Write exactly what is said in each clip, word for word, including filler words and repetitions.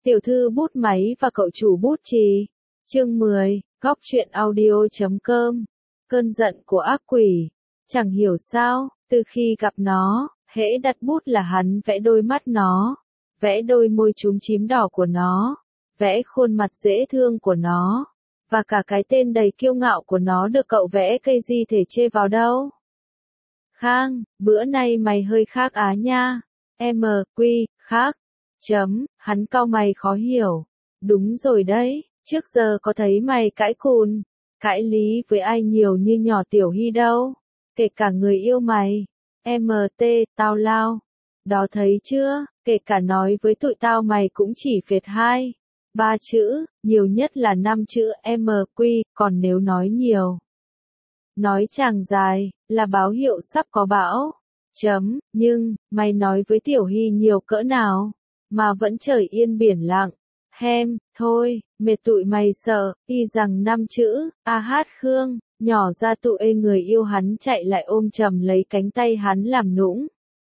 Tiểu thư bút máy và cậu chủ bút chì. Chương mười, góc truyện audio chấm com. Cơn giận của ác quỷ. Chẳng hiểu sao, từ khi gặp nó, hễ đặt bút là hắn vẽ đôi mắt nó, vẽ đôi môi chúm chím đỏ của nó, vẽ khuôn mặt dễ thương của nó, và cả cái tên đầy kiêu ngạo của nó được cậu vẽ cây gì thể chê vào đâu. Khang, bữa nay mày hơi khác á nha. M, Quy, khác. Chấm, hắn cau mày khó hiểu. Đúng rồi đấy, trước giờ có thấy mày cãi cùn, cãi lý với ai nhiều như nhỏ Tiểu Hy đâu, kể cả người yêu mày. M T, tao lao. Đó thấy chưa, kể cả nói với tụi tao mày cũng chỉ phệt hai, ba chữ, nhiều nhất là năm chữ M Quy, còn nếu nói nhiều, nói chàng dài, là báo hiệu sắp có bão. Chấm, nhưng, mày nói với Tiểu Hy nhiều cỡ nào, mà vẫn trời yên biển lặng. Hem, thôi, mệt tụi mày sợ, y rằng năm chữ, a hát Khương, nhỏ ra tụi ê người yêu hắn chạy lại ôm chầm lấy cánh tay hắn làm nũng.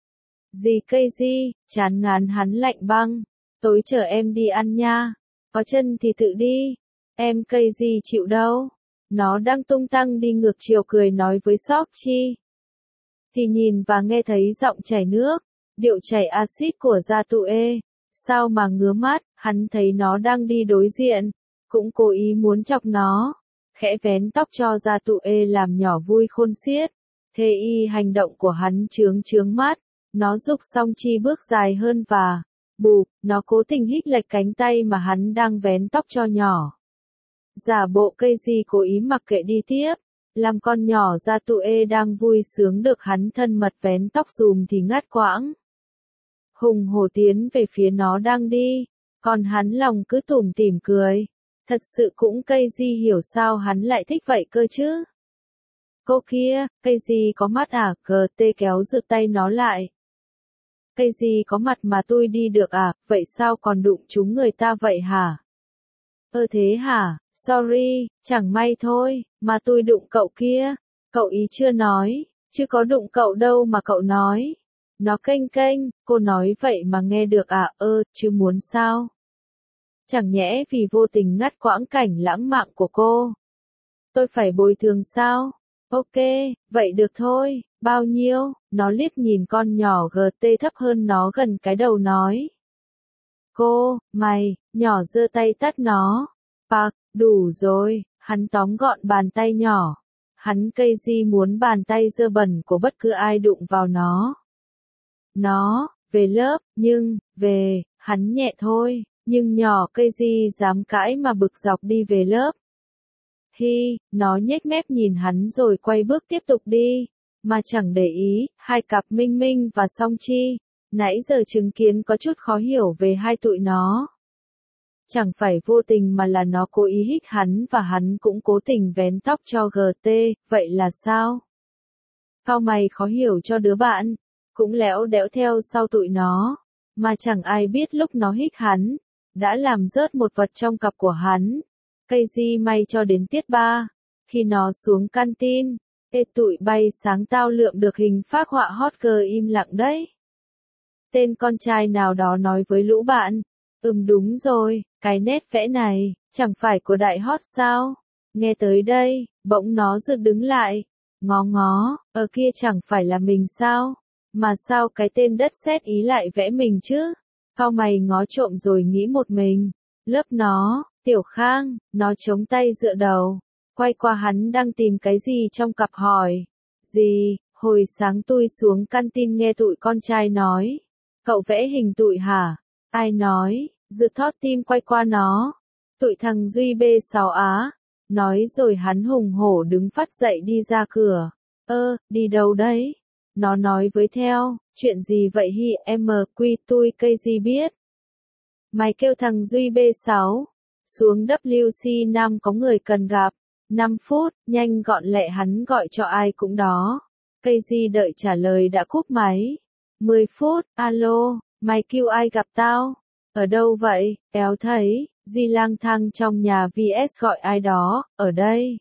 Gì cây gì, chán ngán hắn lạnh băng, tối chở em đi ăn nha, có chân thì tự đi, em cây gì chịu đâu. Nó đang tung tăng đi ngược chiều cười nói với Sóc Chi. Thì nhìn và nghe thấy giọng chảy nước, điệu chảy axit của Gia Tụ Ê. Sao mà ngứa mắt, hắn thấy nó đang đi đối diện, cũng cố ý muốn chọc nó, khẽ vén tóc cho Gia Tụ Ê làm nhỏ vui khôn xiết. Thế y hành động của hắn chướng chướng mắt, nó giục Song Chi bước dài hơn và, bụp, nó cố tình hích lệch cánh tay mà hắn đang vén tóc cho nhỏ. Giả bộ cây gì cố ý mặc kệ đi tiếp, làm con nhỏ Gia Tụ Ê đang vui sướng được hắn thân mật vén tóc dùm thì ngắt quãng. Hùng hổ tiến về phía nó đang đi, còn hắn lòng cứ tủm tỉm cười. Thật sự cũng cây gì hiểu sao hắn lại thích vậy cơ chứ. Cô kia, cây gì có mắt à, cờ tê kéo giựt tay nó lại. Cây gì có mặt mà tôi đi được à, vậy sao còn đụng chúng người ta vậy hả? Ơ thế hả, sorry, chẳng may thôi, mà tôi đụng cậu kia, cậu ý chưa nói, chứ có đụng cậu đâu mà cậu nói. Nó kênh kênh, cô nói vậy mà nghe được à, ơ, chứ muốn sao? Chẳng nhẽ vì vô tình ngắt quãng cảnh lãng mạn của cô, tôi phải bồi thường sao? Ok, vậy được thôi, bao nhiêu? Nó liếc nhìn con nhỏ giê tê thấp hơn nó gần cái đầu nói. Cô, mày, nhỏ giơ tay tát nó. Bạc, đủ rồi, hắn tóm gọn bàn tay nhỏ. Hắn cây gì muốn bàn tay dơ bẩn của bất cứ ai đụng vào nó. Nó, về lớp, nhưng, về, hắn nhẹ thôi, nhưng nhỏ cây gì dám cãi mà bực dọc đi về lớp. Hi, nó nhếch mép nhìn hắn rồi quay bước tiếp tục đi, mà chẳng để ý, hai cặp Minh Minh và Song Chi, nãy giờ chứng kiến có chút khó hiểu về hai tụi nó. Chẳng phải vô tình mà là nó cố ý hích hắn và hắn cũng cố tình vén tóc cho giê tê, vậy là sao? Cao mày khó hiểu cho đứa bạn, cũng léo đẽo theo sau tụi nó, mà chẳng ai biết lúc nó hích hắn, đã làm rớt một vật trong cặp của hắn. Cây gì may cho đến tiết ba, khi nó xuống canteen, ê tụi bay sáng tao lượm được hình phác họa hot girl im lặng đấy. Tên con trai nào đó nói với lũ bạn, ừm đúng rồi, cái nét vẽ này, chẳng phải của đại hot sao? Nghe tới đây, bỗng nó giật đứng lại, ngó ngó, ở kia chẳng phải là mình sao? Mà sao cái tên đất sét ý lại vẽ mình chứ? Cao mày ngó trộm rồi nghĩ một mình, lớp nó, Tiểu Khang, nó chống tay dựa đầu, quay qua hắn đang tìm cái gì trong cặp hỏi. Gì, hồi sáng tôi xuống canteen nghe tụi con trai nói, cậu vẽ hình tụi hả? Ai nói? Dự thót tim quay qua nó, tụi thằng Duy B sáu Á, nói rồi hắn hùng hổ đứng phắt dậy đi ra cửa. Ơ, đi đâu đấy? Nó nói với theo, chuyện gì vậy hi em quy tôi cây gì biết. Mày kêu thằng Duy B sáu, xuống W C năm có người cần gặp, năm phút, nhanh gọn lẹ hắn gọi cho ai cũng đó. Cây gì đợi trả lời đã cúp máy. mười phút, alo, mày kêu ai gặp tao? Ở đâu vậy, éo thấy, Duy lang thang trong nhà vs gọi ai đó, ở đây.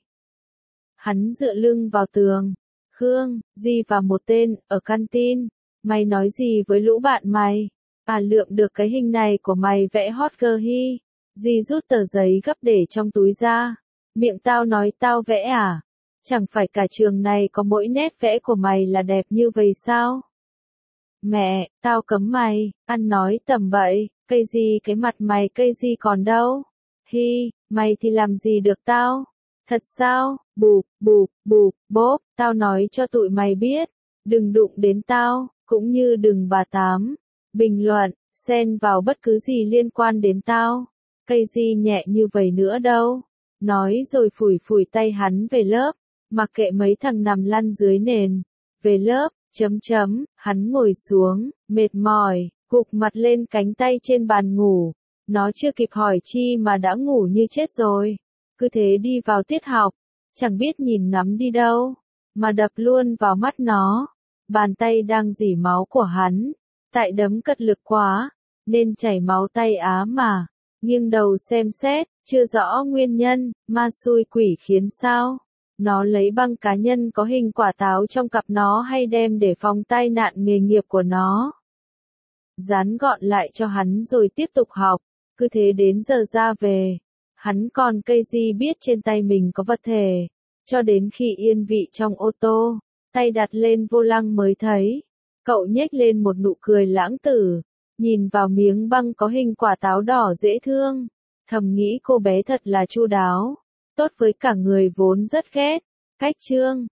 Hắn dựa lưng vào tường. Khương, Duy và một tên, ở canteen. Mày nói gì với lũ bạn mày? À lượm được cái hình này của mày vẽ hot girl hi. Duy rút tờ giấy gấp để trong túi ra. Miệng tao nói tao vẽ à? Chẳng phải cả trường này có mỗi nét vẽ của mày là đẹp như vậy sao? Mẹ, tao cấm mày, ăn nói tầm bậy, cây gì cái mặt mày cây gì còn đâu. Hi, mày thì làm gì được tao? Thật sao? Bụp, bụp, bụp, bốp, tao nói cho tụi mày biết, đừng đụng đến tao, cũng như đừng bà tám, bình luận, xen vào bất cứ gì liên quan đến tao. Cây gì nhẹ như vậy nữa đâu. Nói rồi phủi phủi tay hắn về lớp, mặc kệ mấy thằng nằm lăn dưới nền. Về lớp, chấm chấm, hắn ngồi xuống, mệt mỏi, gục mặt lên cánh tay trên bàn ngủ. Nó chưa kịp hỏi chi mà đã ngủ như chết rồi. Cứ thế đi vào tiết học, chẳng biết nhìn ngắm đi đâu, mà đập luôn vào mắt nó. Bàn tay đang rỉ máu của hắn, tại đấm cật lực quá, nên chảy máu tay á mà. Nghiêng đầu xem xét, chưa rõ nguyên nhân, ma xui quỷ khiến sao. Nó lấy băng cá nhân có hình quả táo trong cặp nó hay đem để phòng tai nạn nghề nghiệp của nó. Dán gọn lại cho hắn rồi tiếp tục học, cứ thế đến giờ ra về. Hắn còn cây gì biết trên tay mình có vật thể, cho đến khi yên vị trong ô tô, tay đặt lên vô lăng mới thấy. Cậu nhếch lên một nụ cười lãng tử, nhìn vào miếng băng có hình quả táo đỏ dễ thương, thầm nghĩ cô bé thật là chu đáo, tốt với cả người vốn rất ghét. Cách chương